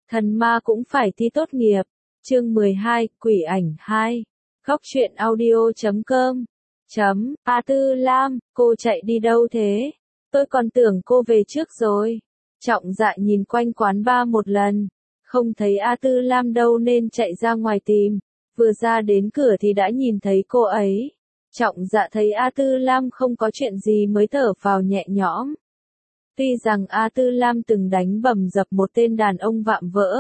Thần ma cũng phải thi tốt nghiệp. Chương 12, Quỷ ảnh 2. Góc truyện audio.com. A Tư Lam, cô chạy đi đâu thế? Tôi còn tưởng cô về trước rồi. Trọng Dạ nhìn quanh quán bar một lần, không thấy A Tư Lam đâu nên chạy ra ngoài tìm. Vừa ra đến cửa thì đã nhìn thấy cô ấy. Trọng Dạ thấy A Tư Lam không có chuyện gì mới thở phào nhẹ nhõm. Tuy rằng A Tư Lam từng đánh bầm dập một tên đàn ông vạm vỡ,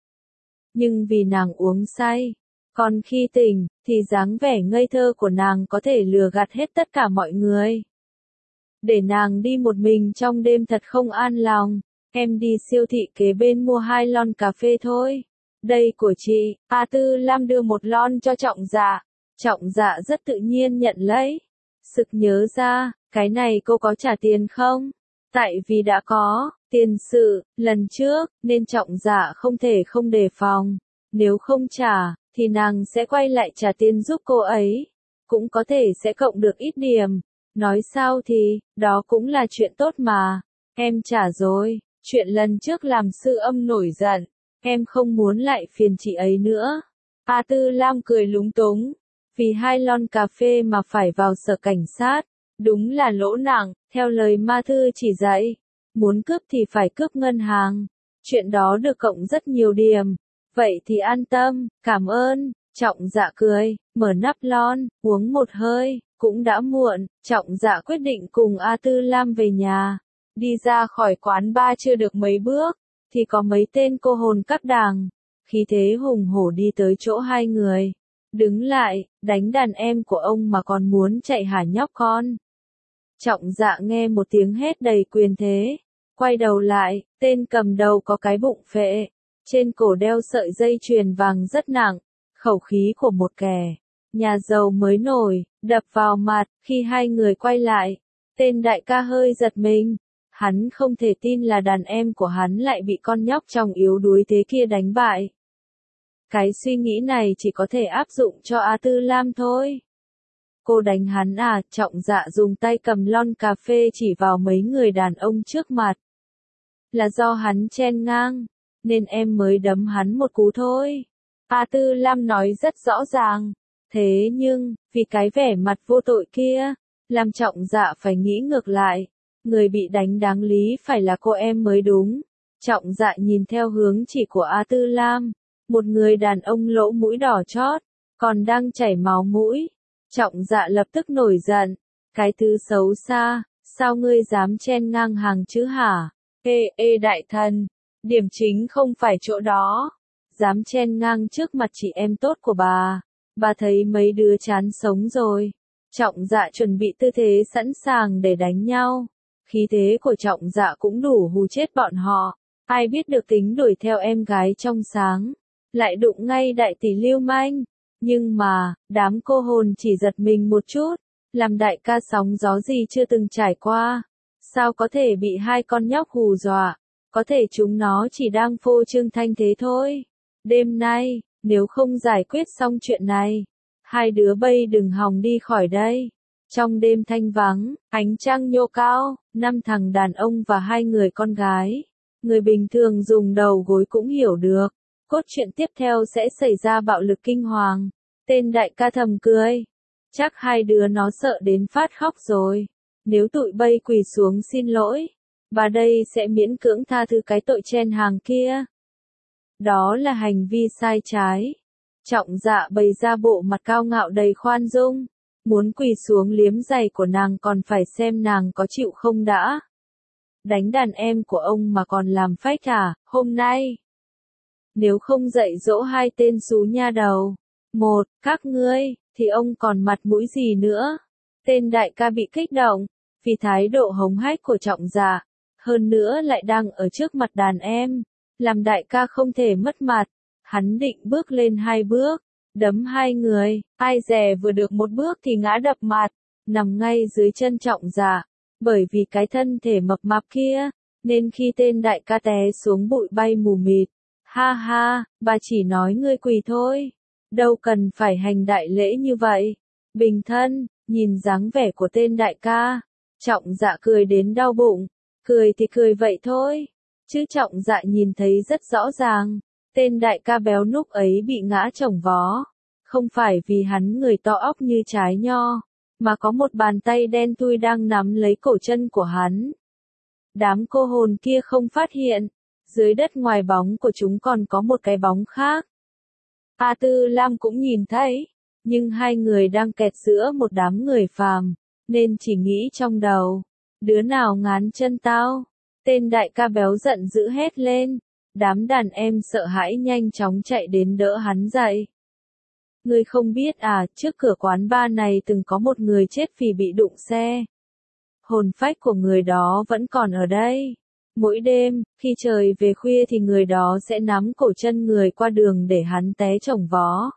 nhưng vì nàng uống say, còn khi tỉnh, thì dáng vẻ ngây thơ của nàng có thể lừa gạt hết tất cả mọi người. Để nàng đi một mình trong đêm thật không an lòng. Em đi siêu thị kế bên mua 2 lon cà phê thôi. Đây của chị. A Tư Lam đưa một lon cho Trọng Dạ. Trọng Dạ rất tự nhiên nhận lấy. Sực nhớ ra, cái này cô có trả tiền không? Tại vì đã có tiền sự lần trước, nên Trọng Dạ không thể không đề phòng. Nếu không trả, thì nàng sẽ quay lại trả tiền giúp cô ấy. Cũng có thể sẽ cộng được ít điểm. Nói sao thì, đó cũng là chuyện tốt mà. Em trả rồi. Chuyện lần trước làm sư âm nổi giận. Em không muốn lại phiền chị ấy nữa. A Tư Lam cười lúng túng. Vì 2 lon cà phê mà phải vào sở cảnh sát. Đúng là lỗ nặng, theo lời ma thư chỉ dạy. Muốn cướp thì phải cướp ngân hàng. Chuyện đó được cộng rất nhiều điểm. Vậy thì an tâm, cảm ơn. Trọng Dạ cười, mở nắp lon, uống một hơi. Cũng đã muộn, Trọng Dạ quyết định cùng A Tư Lam về nhà. Đi ra khỏi quán bar chưa được mấy bước, thì có mấy tên cô hồn các đàng. Khí thế hùng hổ đi tới chỗ hai người. Đứng lại, đánh đàn em của ông mà còn muốn chạy hả nhóc con. Trọng Dạ nghe một tiếng hét đầy quyền thế. Quay đầu lại, tên cầm đầu có cái bụng phệ. Trên cổ đeo sợi dây chuyền vàng rất nặng. Khẩu khí của một kẻ nhà giàu mới nổi, đập vào mặt. Khi hai người quay lại, tên đại ca hơi giật mình. Hắn không thể tin là đàn em của hắn lại bị con nhóc tròng yếu đuối thế kia đánh bại. Cái suy nghĩ này chỉ có thể áp dụng cho A Tư Lam thôi. Cô đánh hắn à? Trọng Dạ dùng tay cầm lon cà phê chỉ vào mấy người đàn ông trước mặt. Là do hắn chen ngang, nên em mới đấm hắn một cú thôi. A Tư Lam nói rất rõ ràng. Thế nhưng, vì cái vẻ mặt vô tội kia, làm Trọng Dạ phải nghĩ ngược lại. Người bị đánh đáng lý phải là cô em mới đúng. Trọng Dạ nhìn theo hướng chỉ của A Tư Lam. Một người đàn ông lỗ mũi đỏ chót, còn đang chảy máu mũi. Trọng Dạ lập tức nổi giận. Cái thứ xấu xa, sao ngươi dám chen ngang hàng chứ hả? Ê đại thần, điểm chính không phải chỗ đó. Dám chen ngang trước mặt chị em tốt của bà thấy mấy đứa chán sống rồi. Trọng Dạ chuẩn bị tư thế sẵn sàng để đánh nhau. Khí thế của Trọng Dạ cũng đủ hù chết bọn họ. Ai biết được tính đuổi theo em gái trong sáng, lại đụng ngay đại tỷ lưu manh. Nhưng mà, đám cô hồn chỉ giật mình một chút. Làm đại ca sóng gió gì chưa từng trải qua. Sao có thể bị 2 con nhóc hù dọa? Có thể chúng nó chỉ đang phô trương thanh thế thôi. Đêm nay, nếu không giải quyết xong chuyện này, 2 đứa bay đừng hòng đi khỏi đây. Trong đêm thanh vắng, ánh trăng nhô cao, 5 thằng đàn ông và 2 người con gái. Người bình thường dùng đầu gối cũng hiểu được. Cốt truyện tiếp theo sẽ xảy ra bạo lực kinh hoàng. Tên đại ca thầm cười. Chắc 2 đứa nó sợ đến phát khóc rồi. Nếu tụi bay quỳ xuống xin lỗi, bà đây sẽ miễn cưỡng tha thứ cái tội chen hàng kia. Đó là hành vi sai trái. Trọng Dạ bày ra bộ mặt cao ngạo đầy khoan dung. Muốn quỳ xuống liếm giày của nàng còn phải xem nàng có chịu không đã. Đánh đàn em của ông mà còn làm phách à? Hôm nay, nếu không dạy dỗ 2 tên xú nha đầu, các ngươi, thì ông còn mặt mũi gì nữa? Tên đại ca bị kích động, vì thái độ hống hách của Trọng Dạ. Hơn nữa lại đang ở trước mặt đàn em, làm đại ca không thể mất mặt. Hắn định bước lên 2 bước, đấm 2 người, ai dè vừa được 1 bước thì ngã đập mặt, nằm ngay dưới chân Trọng Dạ. Bởi vì cái thân thể mập mạp kia, nên khi tên đại ca té xuống bụi bay mù mịt. Ha ha, bà chỉ nói ngươi quỳ thôi. Đâu cần phải hành đại lễ như vậy. Bình thân, nhìn dáng vẻ của tên đại ca. Trọng Dạ cười đến đau bụng. Cười thì cười vậy thôi. chứ Trọng Dạ nhìn thấy rất rõ ràng, tên đại ca béo lúc ấy bị ngã chồng vó, không phải vì hắn người to óc như trái nho, mà có một bàn tay đen thui đang nắm lấy cổ chân của hắn. Đám cô hồn kia không phát hiện, dưới đất ngoài bóng của chúng còn có một cái bóng khác. A Tư Lam cũng nhìn thấy, nhưng hai người đang kẹt giữa một đám người phàm, nên chỉ nghĩ trong đầu, đứa nào ngán chân tao? Tên đại ca béo giận dữ hét lên, đám đàn em sợ hãi nhanh chóng chạy đến đỡ hắn dậy. Ngươi không biết à, trước cửa quán bar này từng có một người chết vì bị đụng xe. Hồn phách của người đó vẫn còn ở đây. Mỗi đêm, khi trời về khuya thì người đó sẽ nắm cổ chân người qua đường để hắn té chồng vó.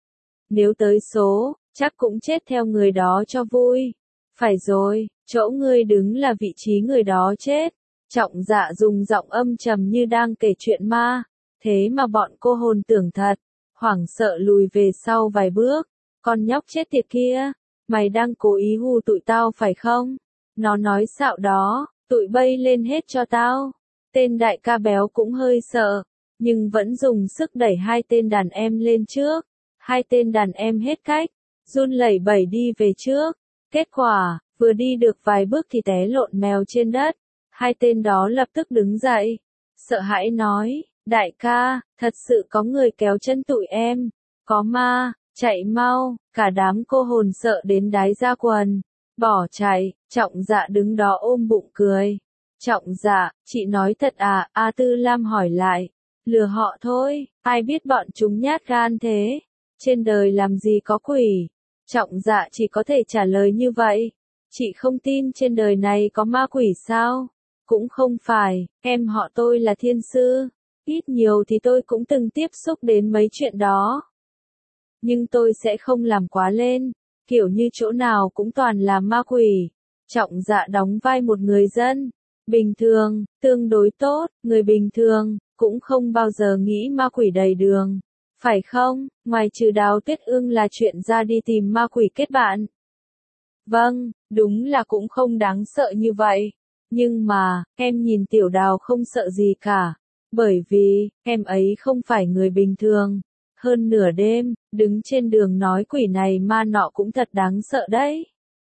Nếu tới số, chắc cũng chết theo người đó cho vui. Phải rồi, chỗ ngươi đứng là vị trí người đó chết. Trọng Dạ dùng giọng âm trầm như đang kể chuyện ma, thế mà bọn cô hồn tưởng thật, hoảng sợ lùi về sau vài bước. Con nhóc chết tiệt kia, mày đang cố ý hù tụi tao phải không? Nó nói xạo đó, tụi bay lên hết cho tao. Tên đại ca béo cũng hơi sợ, nhưng vẫn dùng sức đẩy hai tên đàn em lên trước. Hai tên đàn em hết cách, run lẩy bẩy đi về trước. Kết quả, vừa đi được vài bước thì té lộn mèo trên đất. Hai tên đó lập tức đứng dậy, sợ hãi nói, đại ca, thật sự có người kéo chân tụi em, có ma, chạy mau, cả đám cô hồn sợ đến đái ra quần, bỏ chạy. Trọng Dạ đứng đó ôm bụng cười. Trọng Dạ, chị nói thật à? A Tư Lam hỏi lại. Lừa họ thôi, ai biết bọn chúng nhát gan thế, trên đời làm gì có quỷ. Trọng Dạ chỉ có thể trả lời như vậy. Chị không tin trên đời này có ma quỷ sao? Cũng không phải, em họ tôi là thiên sư, ít nhiều thì tôi cũng từng tiếp xúc đến mấy chuyện đó. Nhưng tôi sẽ không làm quá lên, kiểu như chỗ nào cũng toàn là ma quỷ. Trọng Dạ đóng vai một người dân bình thường, tương đối tốt, người bình thường, cũng không bao giờ nghĩ ma quỷ đầy đường. Phải không, ngoài trừ Đào Tuyết Ương là chuyện ra đi tìm ma quỷ kết bạn. Vâng, đúng là cũng không đáng sợ như vậy. Nhưng mà, em nhìn Tiểu Đào không sợ gì cả. Bởi vì, em ấy không phải người bình thường. Hơn nửa đêm, đứng trên đường nói quỷ này ma nọ cũng thật đáng sợ đấy.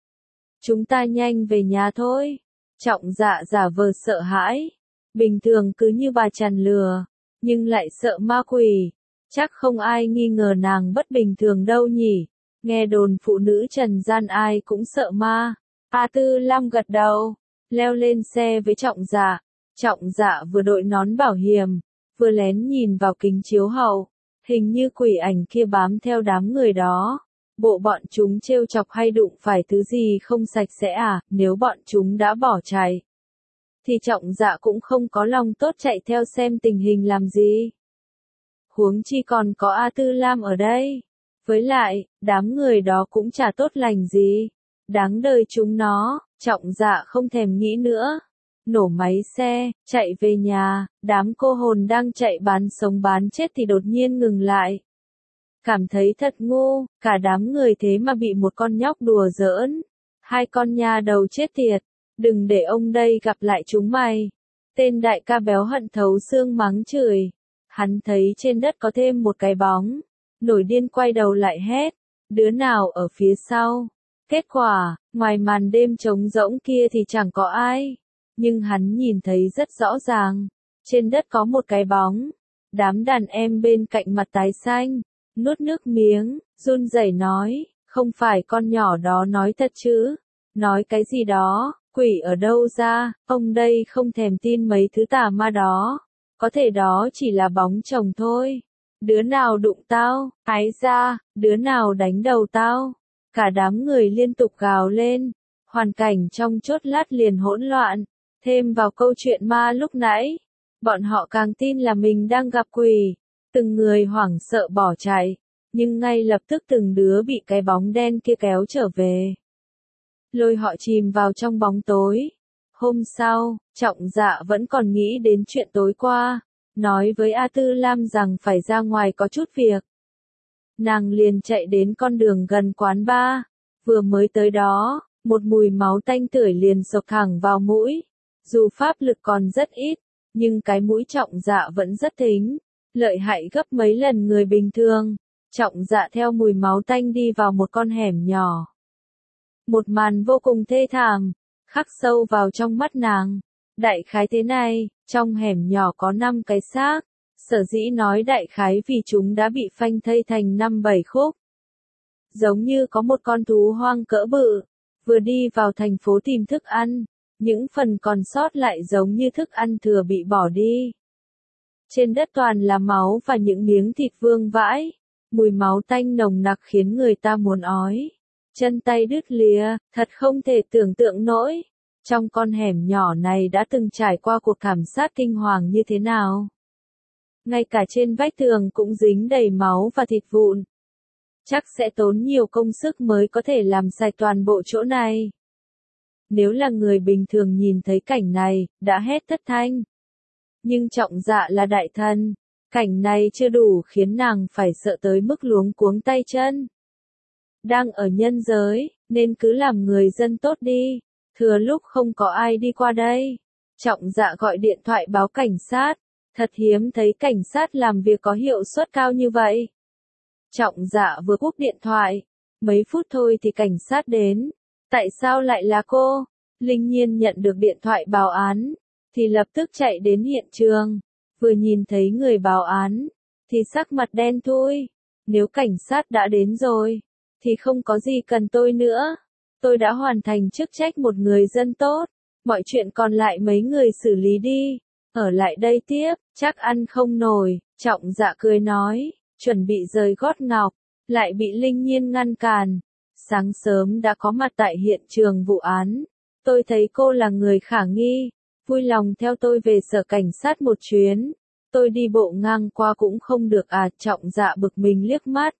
Chúng ta nhanh về nhà thôi. Trọng Dạ giả vờ sợ hãi. Bình thường cứ như bà chằn lừa, nhưng lại sợ ma quỷ. Chắc không ai nghi ngờ nàng bất bình thường đâu nhỉ. Nghe đồn phụ nữ trần gian ai cũng sợ ma. A Tư Lam gật đầu, leo lên xe với Trọng Dạ. Trọng Dạ vừa đội nón bảo hiểm, vừa lén nhìn vào kính chiếu hậu. Hình như quỷ ảnh kia bám theo đám người đó. Bộ bọn chúng trêu chọc hay đụng phải thứ gì không sạch sẽ à? Nếu bọn chúng đã bỏ chạy, thì Trọng Dạ cũng không có lòng tốt chạy theo xem tình hình làm gì. Huống chi còn có A Tư Lam ở đây. Với lại, đám người đó cũng chả tốt lành gì. Đáng đời chúng nó. Trọng Dạ không thèm nghĩ nữa. Nổ máy xe, chạy về nhà. Đám cô hồn đang chạy bán sống bán chết thì đột nhiên ngừng lại. Cảm thấy thật ngu, cả đám người thế mà bị một con nhóc đùa giỡn. Hai con nha đầu chết tiệt. Đừng để ông đây gặp lại chúng mày. Tên đại ca béo hận thấu xương mắng chửi. Hắn thấy trên đất có thêm một cái bóng. Nổi điên quay đầu lại hét. Đứa nào ở phía sau? Kết quả, ngoài màn đêm trống rỗng kia thì chẳng có ai. Nhưng hắn nhìn thấy rất rõ ràng. Trên đất có một cái bóng. Đám đàn em bên cạnh mặt tái xanh. Nuốt nước miếng, run rẩy nói. Không phải con nhỏ đó nói thật chứ? Nói cái gì đó? Quỷ ở đâu ra? Ông đây không thèm tin mấy thứ tà ma đó. Có thể đó chỉ là bóng chồng thôi. Đứa nào đụng tao? Ái ra, đứa nào đánh đầu tao? Cả đám người liên tục gào lên. Hoàn cảnh trong chốc lát liền hỗn loạn. Thêm vào câu chuyện ma lúc nãy, bọn họ càng tin là mình đang gặp quỷ. Từng người hoảng sợ bỏ chạy, nhưng ngay lập tức từng đứa bị cái bóng đen kia kéo trở về. Lôi họ chìm vào trong bóng tối. Hôm sau, Trọng Dạ vẫn còn nghĩ đến chuyện tối qua, nói với A Tư Lam rằng phải ra ngoài có chút việc. Nàng liền chạy đến con đường gần quán bar, vừa mới tới đó, một mùi máu tanh tưởi liền xộc thẳng vào mũi. Dù pháp lực còn rất ít, Nhưng cái mũi Trọng Dạ vẫn rất thính, lợi hại gấp mấy lần người bình thường. Trọng Dạ theo mùi máu tanh đi vào một con hẻm nhỏ. Một màn vô cùng thê thảm, khắc sâu vào trong mắt nàng. Đại khái thế này, trong hẻm nhỏ có 5 cái xác. Sở dĩ nói đại khái vì chúng đã bị phanh thây thành 5-7 khúc. Giống như có một con thú hoang cỡ bự, vừa đi vào thành phố tìm thức ăn, những phần còn sót lại giống như thức ăn thừa bị bỏ đi. Trên đất toàn là máu và những miếng thịt vương vãi, mùi máu tanh nồng nặc khiến người ta muốn ói. Chân tay đứt lìa, thật không thể tưởng tượng nổi. Trong con hẻm nhỏ này đã từng trải qua cuộc thảm sát kinh hoàng như thế nào. Ngay cả trên vách tường cũng dính đầy máu và thịt vụn. Chắc sẽ tốn nhiều công sức mới có thể làm sạch toàn bộ chỗ này. Nếu là người bình thường nhìn thấy cảnh này, đã hét thất thanh. Nhưng Trọng Dạ là đại thần, cảnh này chưa đủ khiến nàng phải sợ tới mức luống cuống tay chân. Đang ở nhân giới, nên cứ làm người dân tốt đi, thừa lúc không có ai đi qua đây. Trọng Dạ gọi điện thoại báo cảnh sát, thật hiếm thấy cảnh sát làm việc có hiệu suất cao như vậy. Trọng Dạ vừa cúp điện thoại, mấy phút thôi thì cảnh sát đến. Tại sao lại là cô? Linh Nhiên nhận được điện thoại báo án, thì lập tức chạy đến hiện trường. Vừa nhìn thấy người báo án, thì sắc mặt đen thui. Nếu cảnh sát đã đến rồi, thì không có gì cần tôi nữa. Tôi đã hoàn thành chức trách một người dân tốt. Mọi chuyện còn lại mấy người xử lý đi. Ở lại đây tiếp, chắc ăn không nổi. Trọng Dạ cười nói, chuẩn bị rời gót ngọc, lại bị Linh Nhiên ngăn cản. Sáng sớm đã có mặt tại hiện trường vụ án. Tôi thấy cô là người khả nghi. Vui lòng theo tôi về sở cảnh sát một chuyến. Tôi đi bộ ngang qua cũng không được à? Trọng Dạ bực mình liếc mắt.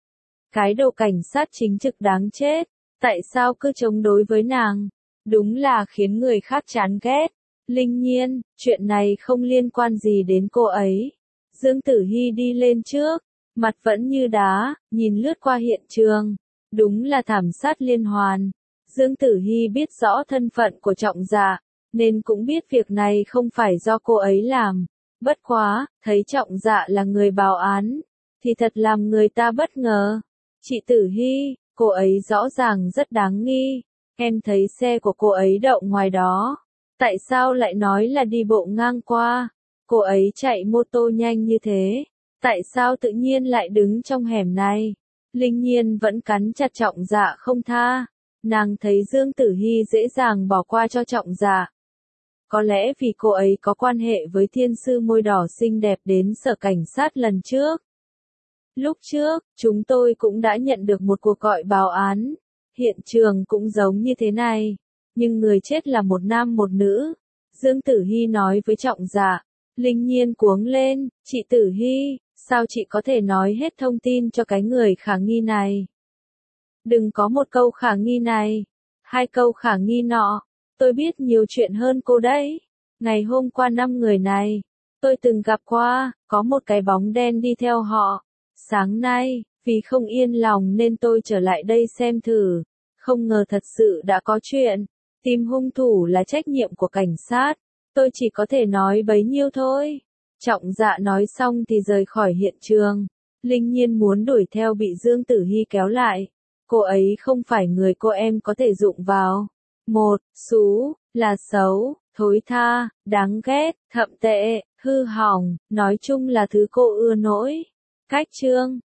Cái đồ cảnh sát chính trực đáng chết. Tại sao cứ chống đối với nàng? Đúng là khiến người khác chán ghét. Linh Nhiên, chuyện này không liên quan gì đến cô ấy. Dương Tử Hi đi lên trước, mặt vẫn như đá, nhìn lướt qua hiện trường. Đúng là thảm sát liên hoàn. Dương Tử Hi biết rõ thân phận của Trọng Dạ, nên cũng biết việc này không phải do cô ấy làm. Bất quá, thấy Trọng Dạ là người báo án, thì thật làm người ta bất ngờ. Chị Tử Hi, cô ấy rõ ràng rất đáng nghi. Em thấy xe của cô ấy đậu ngoài đó. Tại sao lại nói là đi bộ ngang qua? Cô ấy chạy mô tô nhanh như thế. Tại sao tự nhiên lại đứng trong hẻm này? Linh Nhiên vẫn cắn chặt Trọng Dạ không tha. Nàng thấy Dương Tử Hi dễ dàng bỏ qua cho Trọng Dạ. Có lẽ vì cô ấy có quan hệ với thiên sư môi đỏ xinh đẹp đến sở cảnh sát lần trước. Lúc trước, chúng tôi cũng đã nhận được một cuộc gọi báo án. Hiện trường cũng giống như thế này. Nhưng người chết là một nam một nữ. Dương Tử Hi nói với Trọng Dạ. Linh Nhiên cuống lên, chị Tử Hi, sao chị có thể nói hết thông tin cho cái người khả nghi này? Đừng có một câu khả nghi này, 2 câu khả nghi nọ. Tôi biết nhiều chuyện hơn cô đấy. Ngày hôm qua 5 người này, tôi từng gặp qua, có một cái bóng đen đi theo họ. Sáng nay, vì không yên lòng nên tôi trở lại đây xem thử. Không ngờ thật sự đã có chuyện. Tìm hung thủ là trách nhiệm của cảnh sát. Tôi chỉ có thể nói bấy nhiêu thôi. Trọng Dạ nói xong thì rời khỏi hiện trường. Linh Nhiên muốn đuổi theo bị Dương Tử Hi kéo lại. Cô ấy không phải người cô em có thể dụng vào. Một, xú, là xấu, thối tha, đáng ghét, thậm tệ, hư hỏng, nói chung là thứ cô ưa nỗi. Cách chương